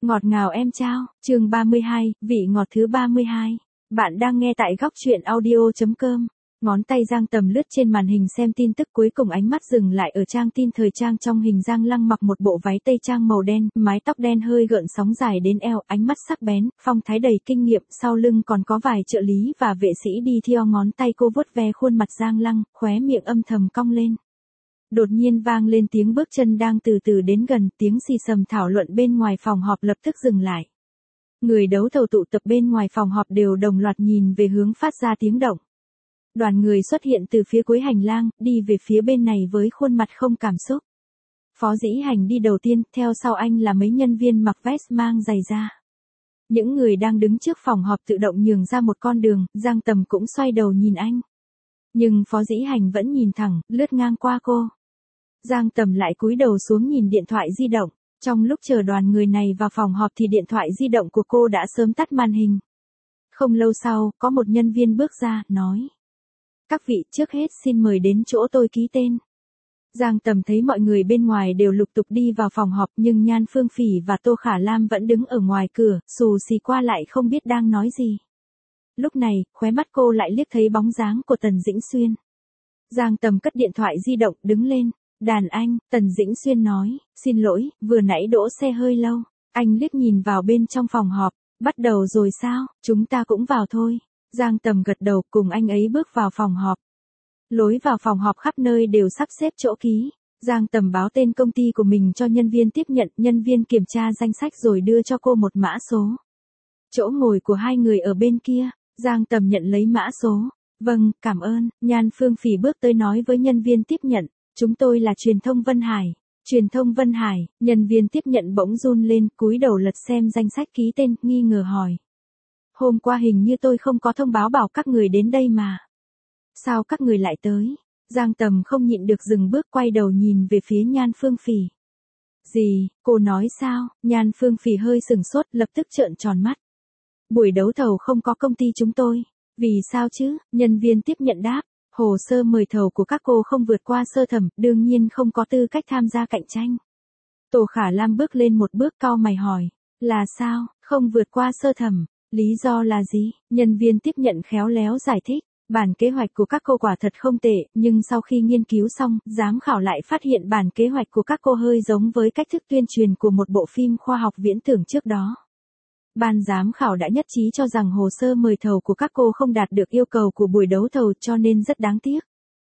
Ngọt ngào em trao, chương 32, vị ngọt thứ 32. Bạn đang nghe tại góc truyện audio.com. Ngón tay Giang Tầm lướt trên màn hình xem tin tức, cuối cùng ánh mắt dừng lại ở trang tin thời trang trong hình Giang Lăng mặc một bộ váy tây trang màu đen, mái tóc đen hơi gợn sóng dài đến eo, ánh mắt sắc bén, phong thái đầy kinh nghiệm, sau lưng còn có vài trợ lý và vệ sĩ đi theo, ngón tay cô vuốt ve khuôn mặt Giang Lăng, khóe miệng âm thầm cong lên. Đột nhiên vang lên tiếng bước chân đang từ từ đến gần, tiếng xì xầm thảo luận bên ngoài phòng họp lập tức dừng lại. Người đấu thầu tụ tập bên ngoài phòng họp đều đồng loạt nhìn về hướng phát ra tiếng động. Đoàn người xuất hiện từ phía cuối hành lang, đi về phía bên này với khuôn mặt không cảm xúc. Phó Dĩ Hành đi đầu tiên, theo sau anh là mấy nhân viên mặc vest mang giày da. Những người đang đứng trước phòng họp tự động nhường ra một con đường, Giang Tầm cũng xoay đầu nhìn anh. Nhưng Phó Dĩ Hành vẫn nhìn thẳng, lướt ngang qua cô. Giang Tầm lại cúi đầu xuống nhìn điện thoại di động. Trong lúc chờ đoàn người này vào phòng họp thì điện thoại di động của cô đã sớm tắt màn hình. Không lâu sau, có một nhân viên bước ra, nói. Các vị, trước hết xin mời đến chỗ tôi ký tên. Giang Tầm thấy mọi người bên ngoài đều lục tục đi vào phòng họp, nhưng Nhan Phương Phỉ và Tô Khả Lam vẫn đứng ở ngoài cửa, xù xì qua lại không biết đang nói gì. Lúc này, khóe mắt cô lại liếc thấy bóng dáng của Tần Dĩnh Xuyên. Giang Tầm cất điện thoại di động, đứng lên. Đàn anh, Tần Dĩnh Xuyên nói, xin lỗi, vừa nãy đỗ xe hơi lâu. Anh liếc nhìn vào bên trong phòng họp, bắt đầu rồi sao, chúng ta cũng vào thôi. Giang Tầm gật đầu, cùng anh ấy bước vào phòng họp. Lối vào phòng họp khắp nơi đều sắp xếp chỗ ký. Giang Tầm báo tên công ty của mình cho nhân viên tiếp nhận, nhân viên kiểm tra danh sách rồi đưa cho cô một mã số. Chỗ ngồi của hai người ở bên kia, Giang Tầm nhận lấy mã số. Vâng, cảm ơn. Nhan Phương Phỉ bước tới nói với nhân viên tiếp nhận. Chúng tôi là truyền thông Vân Hải. Truyền thông Vân Hải, nhân viên tiếp nhận bỗng run lên, cúi đầu lật xem danh sách ký tên, nghi ngờ hỏi. Hôm qua hình như tôi không có thông báo bảo các người đến đây mà. Sao các người lại tới? Giang Tầm không nhịn được dừng bước, quay đầu nhìn về phía Nhan Phương Phỉ. Gì, cô nói sao? Nhan Phương Phỉ hơi sừng sốt, lập tức trợn tròn mắt. Buổi đấu thầu không có công ty chúng tôi. Vì sao chứ? Nhân viên tiếp nhận đáp. Hồ sơ mời thầu của các cô không vượt qua sơ thẩm, đương nhiên không có tư cách tham gia cạnh tranh. Tô Khả Lam bước lên một bước, cau mày hỏi. Là sao, không vượt qua sơ thẩm? Lý do là gì? Nhân viên tiếp nhận khéo léo giải thích. Bản kế hoạch của các cô quả thật không tệ, nhưng sau khi nghiên cứu xong, giám khảo lại phát hiện bản kế hoạch của các cô hơi giống với cách thức tuyên truyền của một bộ phim khoa học viễn tưởng trước đó. Ban giám khảo đã nhất trí cho rằng hồ sơ mời thầu của các cô không đạt được yêu cầu của buổi đấu thầu, cho nên rất đáng tiếc.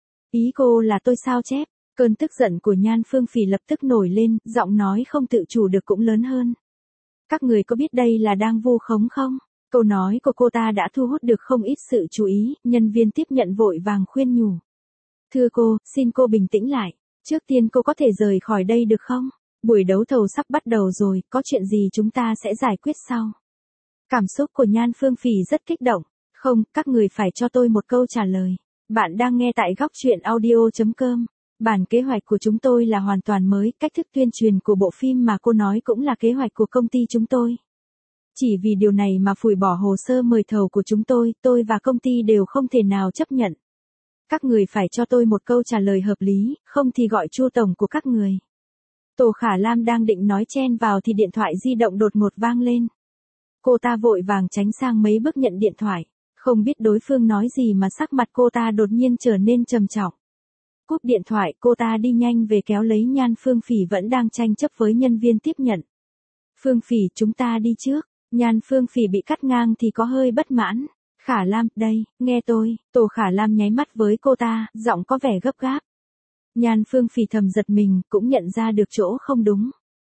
Ý cô là tôi sao chép? Cơn tức giận của Nhan Phương Phỉ lập tức nổi lên, giọng nói không tự chủ được cũng lớn hơn. Các người có biết đây là đang vu khống không? Câu nói của cô ta đã thu hút được không ít sự chú ý, nhân viên tiếp nhận vội vàng khuyên nhủ. Thưa cô, xin cô bình tĩnh lại. Trước tiên cô có thể rời khỏi đây được không? Buổi đấu thầu sắp bắt đầu rồi, có chuyện gì chúng ta sẽ giải quyết sau. Cảm xúc của Nhan Phương Phỉ rất kích động. Không, các người phải cho tôi một câu trả lời. Bạn đang nghe tại góc truyện audio.com. Bản kế hoạch của chúng tôi là hoàn toàn mới, cách thức tuyên truyền của bộ phim mà cô nói cũng là kế hoạch của công ty chúng tôi. Chỉ vì điều này mà phủi bỏ hồ sơ mời thầu của chúng tôi và công ty đều không thể nào chấp nhận. Các người phải cho tôi một câu trả lời hợp lý, không thì gọi Chu tổng của các người. Tô Khả Lam đang định nói chen vào thì điện thoại di động đột ngột vang lên. Cô ta vội vàng tránh sang mấy bước nhận điện thoại. Không biết đối phương nói gì mà sắc mặt cô ta đột nhiên trở nên trầm trọng. Cúp điện thoại, cô ta đi nhanh về kéo lấy Nhan Phương Phỉ vẫn đang tranh chấp với nhân viên tiếp nhận. Phương Phỉ, chúng ta đi trước. Nhan Phương Phỉ bị cắt ngang thì có hơi bất mãn. Khả Lam, đây, nghe tôi. Tô Khả Lam nháy mắt với cô ta, giọng có vẻ gấp gáp. Nhan Phương Phỉ thầm giật mình, cũng nhận ra được chỗ không đúng.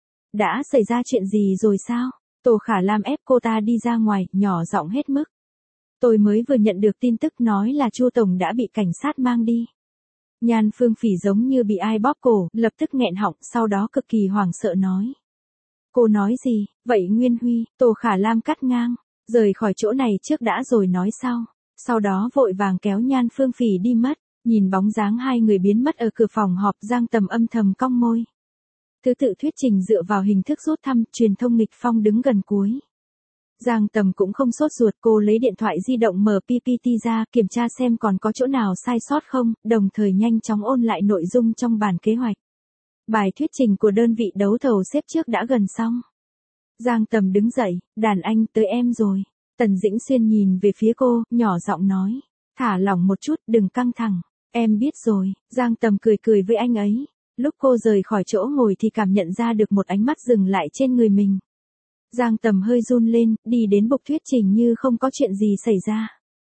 Đã xảy ra chuyện gì rồi sao? Tô Khả Lam ép cô ta đi ra ngoài, nhỏ giọng hết mức. Tôi mới vừa nhận được tin tức nói là Chu tổng đã bị cảnh sát mang đi. Nhan Phương Phỉ giống như bị ai bóp cổ, lập tức nghẹn họng, sau đó cực kỳ hoảng sợ nói. Cô nói gì, vậy Nguyên Huy? Tô Khả Lam cắt ngang. Rời khỏi chỗ này trước đã rồi nói sau. Sau đó vội vàng kéo Nhan Phương Phỉ đi mất. Nhìn bóng dáng hai người biến mất ở cửa phòng họp, Giang Tầm âm thầm cong môi. Thứ tự thuyết trình dựa vào hình thức rút thăm, truyền thông nghịch phong đứng gần cuối. Giang Tầm cũng không sốt ruột, cô lấy điện thoại di động mở PPT ra, kiểm tra xem còn có chỗ nào sai sót không, đồng thời nhanh chóng ôn lại nội dung trong bản kế hoạch. Bài thuyết trình của đơn vị đấu thầu xếp trước đã gần xong. Giang Tầm đứng dậy, đàn anh tới em rồi. Tần Dĩnh Xuyên nhìn về phía cô, nhỏ giọng nói. Thả lỏng một chút, đừng căng thẳng. Em biết rồi, Giang Tầm cười cười với anh ấy. Lúc cô rời khỏi chỗ ngồi thì cảm nhận ra được một ánh mắt dừng lại trên người mình. Giang Tầm hơi run lên, đi đến bục thuyết trình như không có chuyện gì xảy ra.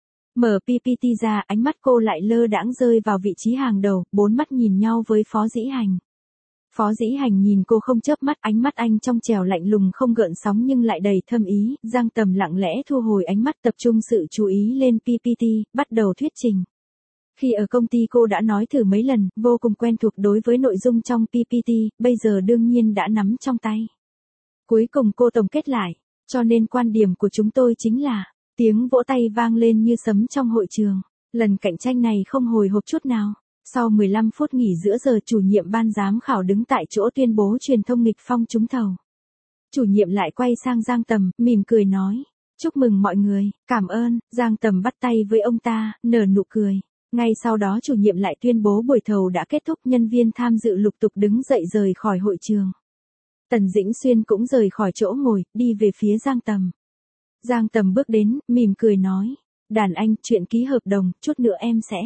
Mở PPT ra, ánh mắt cô lại lơ đãng rơi vào vị trí hàng đầu, bốn mắt nhìn nhau với Phó Dĩ Hành. Phó Dĩ Hành nhìn cô không chớp mắt, ánh mắt anh trong trẻo lạnh lùng không gợn sóng nhưng lại đầy thâm ý. Giang Tầm lặng lẽ thu hồi ánh mắt, tập trung sự chú ý lên PPT, bắt đầu thuyết trình. Khi ở công ty cô đã nói thử mấy lần, vô cùng quen thuộc đối với nội dung trong PPT, bây giờ đương nhiên đã nắm trong tay. Cuối cùng cô tổng kết lại, cho nên quan điểm của chúng tôi chính là, tiếng vỗ tay vang lên như sấm trong hội trường. Lần cạnh tranh này không hồi hộp chút nào. Sau 15 phút nghỉ giữa giờ, chủ nhiệm ban giám khảo đứng tại chỗ tuyên bố truyền thông nghịch phong trúng thầu. Chủ nhiệm lại quay sang Giang Tầm, mỉm cười nói, chúc mừng mọi người, cảm ơn. Giang Tầm bắt tay với ông ta, nở nụ cười. Ngay sau đó chủ nhiệm lại tuyên bố buổi thầu đã kết thúc, nhân viên tham dự lục tục đứng dậy rời khỏi hội trường. Tần Dĩnh Xuyên cũng rời khỏi chỗ ngồi, đi về phía Giang Tầm. Giang Tầm bước đến, mỉm cười nói, đàn anh, chuyện ký hợp đồng, chút nữa em sẽ.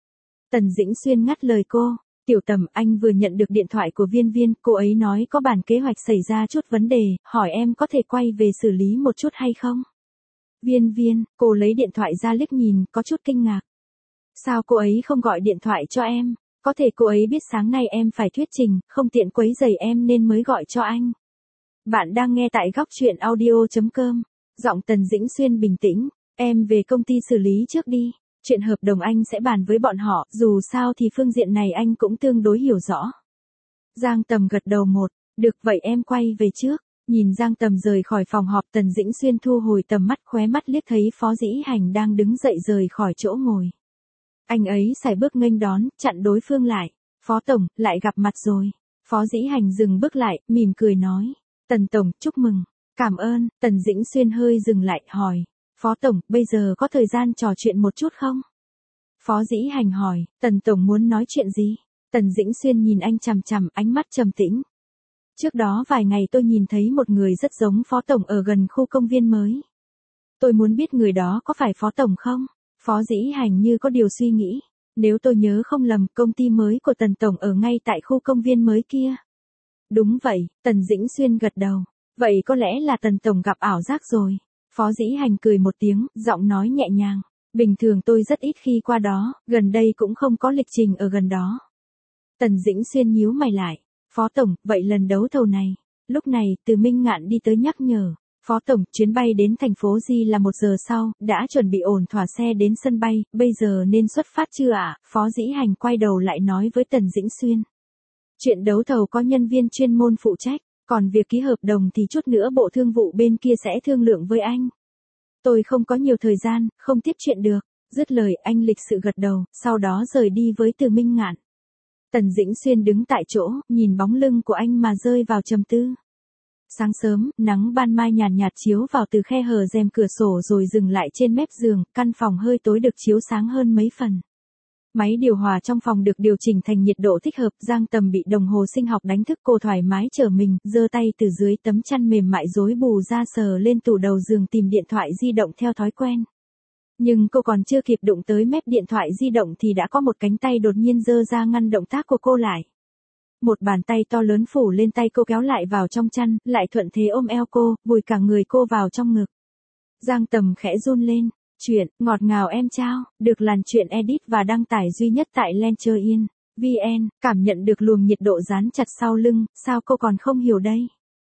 Tần Dĩnh Xuyên ngắt lời cô, Tiểu Tầm, anh vừa nhận được điện thoại của Viên Viên, cô ấy nói có bản kế hoạch xảy ra chút vấn đề, hỏi em có thể quay về xử lý một chút hay không? Viên Viên, cô lấy điện thoại ra liếc nhìn, có chút kinh ngạc. Sao cô ấy không gọi điện thoại cho em? Có thể cô ấy biết sáng nay em phải thuyết trình, không tiện quấy rầy em nên mới gọi cho anh. Bạn đang nghe tại góc truyện audio.com. Giọng Tần Dĩnh Xuyên bình tĩnh, em về công ty xử lý trước đi. Chuyện hợp đồng anh sẽ bàn với bọn họ, dù sao thì phương diện này anh cũng tương đối hiểu rõ. Giang Tầm gật đầu một, được vậy em quay về trước. Nhìn Giang Tầm rời khỏi phòng họp, Tần Dĩnh Xuyên thu hồi tầm mắt, khóe mắt liếc thấy Phó Dĩ Hành đang đứng dậy rời khỏi chỗ ngồi. Anh ấy sải bước nghênh đón, chặn đối phương lại. Phó Tổng, lại gặp mặt rồi. Phó Dĩ Hành dừng bước lại, mỉm cười nói. Tần Tổng, chúc mừng. Cảm ơn. Tần Dĩnh Xuyên hơi dừng lại, hỏi. Phó Tổng, bây giờ có thời gian trò chuyện một chút không? Phó Dĩ Hành hỏi, Tần Tổng muốn nói chuyện gì? Tần Dĩnh Xuyên nhìn anh chằm chằm, ánh mắt trầm tĩnh. Trước đó vài ngày tôi nhìn thấy một người rất giống Phó Tổng ở gần khu công viên mới. Tôi muốn biết người đó có phải Phó Tổng không? Phó Dĩ Hành như có điều suy nghĩ. Nếu tôi nhớ không lầm, công ty mới của Tần Tổng ở ngay tại khu công viên mới kia. Đúng vậy, Tần Dĩnh Xuyên gật đầu. Vậy có lẽ là Tần Tổng gặp ảo giác rồi. Phó Dĩ Hành cười một tiếng, giọng nói nhẹ nhàng. Bình thường tôi rất ít khi qua đó, gần đây cũng không có lịch trình ở gần đó. Tần Dĩnh Xuyên nhíu mày lại. Phó Tổng, vậy lần đấu thầu này. Lúc này, Từ Minh Ngạn đi tới nhắc nhở. Phó Tổng, chuyến bay đến thành phố Di là 1 giờ sau, đã chuẩn bị ổn thỏa xe đến sân bay, bây giờ nên xuất phát chưa ạ? Phó Dĩ Hành quay đầu lại nói với Tần Dĩnh Xuyên. Chuyện đấu thầu có nhân viên chuyên môn phụ trách, còn việc ký hợp đồng thì chút nữa Bộ Thương vụ bên kia sẽ thương lượng với anh. Tôi không có nhiều thời gian, không tiếp chuyện được. Dứt lời, anh lịch sự gật đầu, sau đó rời đi với Từ Minh Ngạn. Tần Dĩnh Xuyên đứng tại chỗ, nhìn bóng lưng của anh mà rơi vào trầm tư. Sáng sớm, nắng ban mai nhàn nhạt chiếu vào từ khe hở rèm cửa sổ rồi dừng lại trên mép giường, căn phòng hơi tối được chiếu sáng hơn mấy phần. Máy điều hòa trong phòng được điều chỉnh thành nhiệt độ thích hợp, Giang Tầm bị đồng hồ sinh học đánh thức, cô thoải mái trở mình, giơ tay từ dưới tấm chăn mềm mại rối bù ra sờ lên tủ đầu giường tìm điện thoại di động theo thói quen. Nhưng cô còn chưa kịp đụng tới mép điện thoại di động thì đã có một cánh tay đột nhiên giơ ra ngăn động tác của cô lại. Một bàn tay to lớn phủ lên tay cô, kéo lại vào trong chăn, lại thuận thế ôm eo cô, vùi cả người cô vào trong ngực. Giang Tầm khẽ run lên. Chuyện ngọt ngào em trao, được làn chuyện edit và đăng tải duy nhất tại Lencher.in, cảm nhận được luồng nhiệt độ dán chặt sau lưng, sao cô còn không hiểu đây?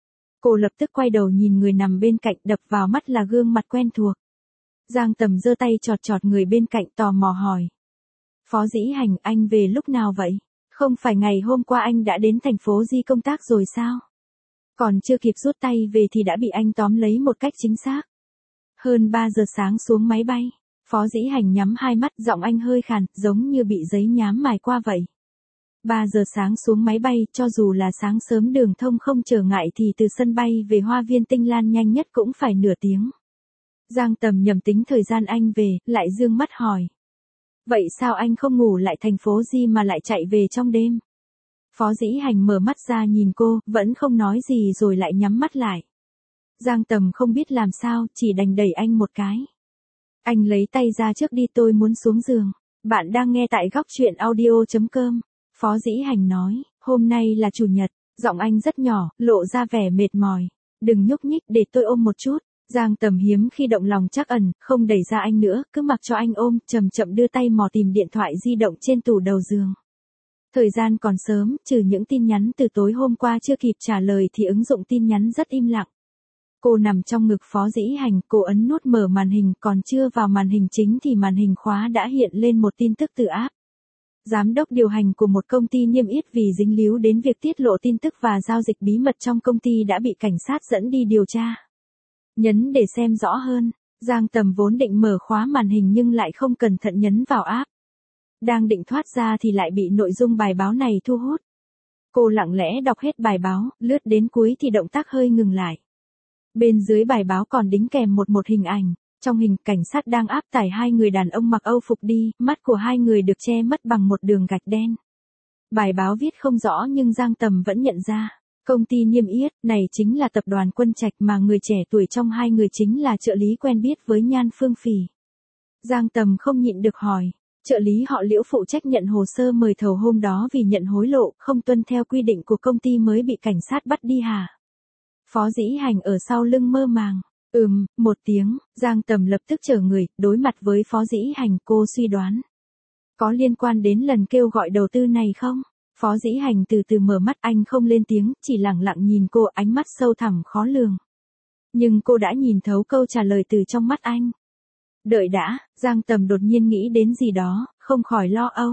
Cô lập tức quay đầu nhìn người nằm bên cạnh, đập vào mắt là gương mặt quen thuộc. Giang Tầm giơ tay chọt chọt người bên cạnh, tò mò hỏi. Phó Dĩ Hành, anh về lúc nào vậy? Không phải ngày hôm qua anh đã đến thành phố Di công tác rồi sao? Còn chưa kịp rút tay về thì đã bị anh tóm lấy một cách chính xác. Hơn 3 giờ sáng xuống máy bay. Phó Dĩ Hành nhắm hai mắt, giọng anh hơi khàn, giống như bị giấy nhám mài qua vậy. 3 giờ sáng xuống máy bay, cho dù là sáng sớm đường thông không trở ngại thì từ sân bay về Hoa viên Tinh Lan nhanh nhất cũng phải nửa tiếng. Giang Tầm nhầm tính thời gian anh về, lại dương mắt hỏi. Vậy sao anh không ngủ lại thành phố Di mà lại chạy về trong đêm? Phó Dĩ Hành mở mắt ra nhìn cô, vẫn không nói gì rồi lại nhắm mắt lại. Giang Tầm không biết làm sao, chỉ đành đẩy anh một cái. Anh lấy tay ra trước đi, tôi muốn xuống giường. Bạn đang nghe tại góc chuyện audio.com. Phó Dĩ Hành nói, hôm nay là chủ nhật, giọng anh rất nhỏ, lộ ra vẻ mệt mỏi. Đừng nhúc nhích, để tôi ôm một chút. Giang Tầm hiếm khi động lòng trắc ẩn, không đẩy ra anh nữa, cứ mặc cho anh ôm, chậm chậm đưa tay mò tìm điện thoại di động trên tủ đầu giường. Thời gian còn sớm, trừ những tin nhắn từ tối hôm qua chưa kịp trả lời thì ứng dụng tin nhắn rất im lặng. Cô nằm trong ngực Phó Dĩ Hành, cô ấn nút mở màn hình, còn chưa vào màn hình chính thì màn hình khóa đã hiện lên một tin tức từ app. Giám đốc điều hành của một công ty niêm yết vì dính líu đến việc tiết lộ tin tức và giao dịch bí mật trong công ty đã bị cảnh sát dẫn đi điều tra. Nhấn để xem rõ hơn. Giang Tầm vốn định mở khóa màn hình nhưng lại không cẩn thận nhấn vào app. Đang định thoát ra thì lại bị nội dung bài báo này thu hút. Cô lặng lẽ đọc hết bài báo, lướt đến cuối thì động tác hơi ngừng lại. Bên dưới bài báo còn đính kèm một hình ảnh. Trong hình, cảnh sát đang áp tải hai người đàn ông mặc Âu phục đi, mắt của hai người được che mất bằng một đường gạch đen. Bài báo viết không rõ nhưng Giang Tầm vẫn nhận ra. Công ty niêm yết này chính là tập đoàn Quân Trạch mà người trẻ tuổi trong hai người chính là trợ lý quen biết với Nhan Phương Phỉ. Giang Tầm không nhịn được hỏi, trợ lý họ Liễu phụ trách nhận hồ sơ mời thầu hôm đó vì nhận hối lộ, không tuân theo quy định của công ty mới bị cảnh sát bắt đi hả? Phó Dĩ Hành ở sau lưng mơ màng. Một tiếng, Giang Tầm lập tức trở người, đối mặt với Phó Dĩ Hành, cô suy đoán. Có liên quan đến lần kêu gọi đầu tư này không? Phó Dĩ Hành từ từ mở mắt, anh không lên tiếng, chỉ lặng lặng nhìn cô, ánh mắt sâu thẳm khó lường. Nhưng cô đã nhìn thấu câu trả lời từ trong mắt anh. Đợi đã, Giang Tầm đột nhiên nghĩ đến gì đó, không khỏi lo âu.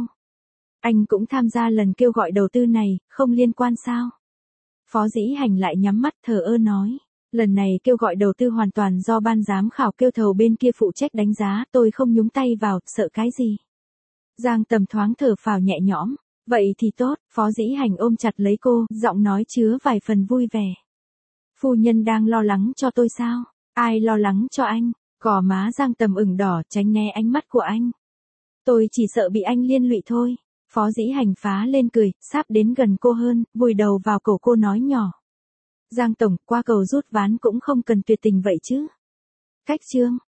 Anh cũng tham gia lần kêu gọi đầu tư này, không liên quan sao? Phó Dĩ Hành lại nhắm mắt thờ ơ nói. Lần này kêu gọi đầu tư hoàn toàn do ban giám khảo kêu thầu bên kia phụ trách đánh giá, tôi không nhúng tay vào, sợ cái gì? Giang Tầm thoáng thở phào nhẹ nhõm. Vậy thì tốt, Phó Dĩ Hành ôm chặt lấy cô, giọng nói chứa vài phần vui vẻ. Phu nhân đang lo lắng cho tôi sao? Ai lo lắng cho anh? Gò má Giang Tầm ửng đỏ, tránh né ánh mắt của anh. Tôi chỉ sợ bị anh liên lụy thôi. Phó Dĩ Hành phá lên cười, sắp đến gần cô hơn, vùi đầu vào cổ cô nói nhỏ. Giang Tổng, qua cầu rút ván cũng không cần tuyệt tình vậy chứ. Cách chương.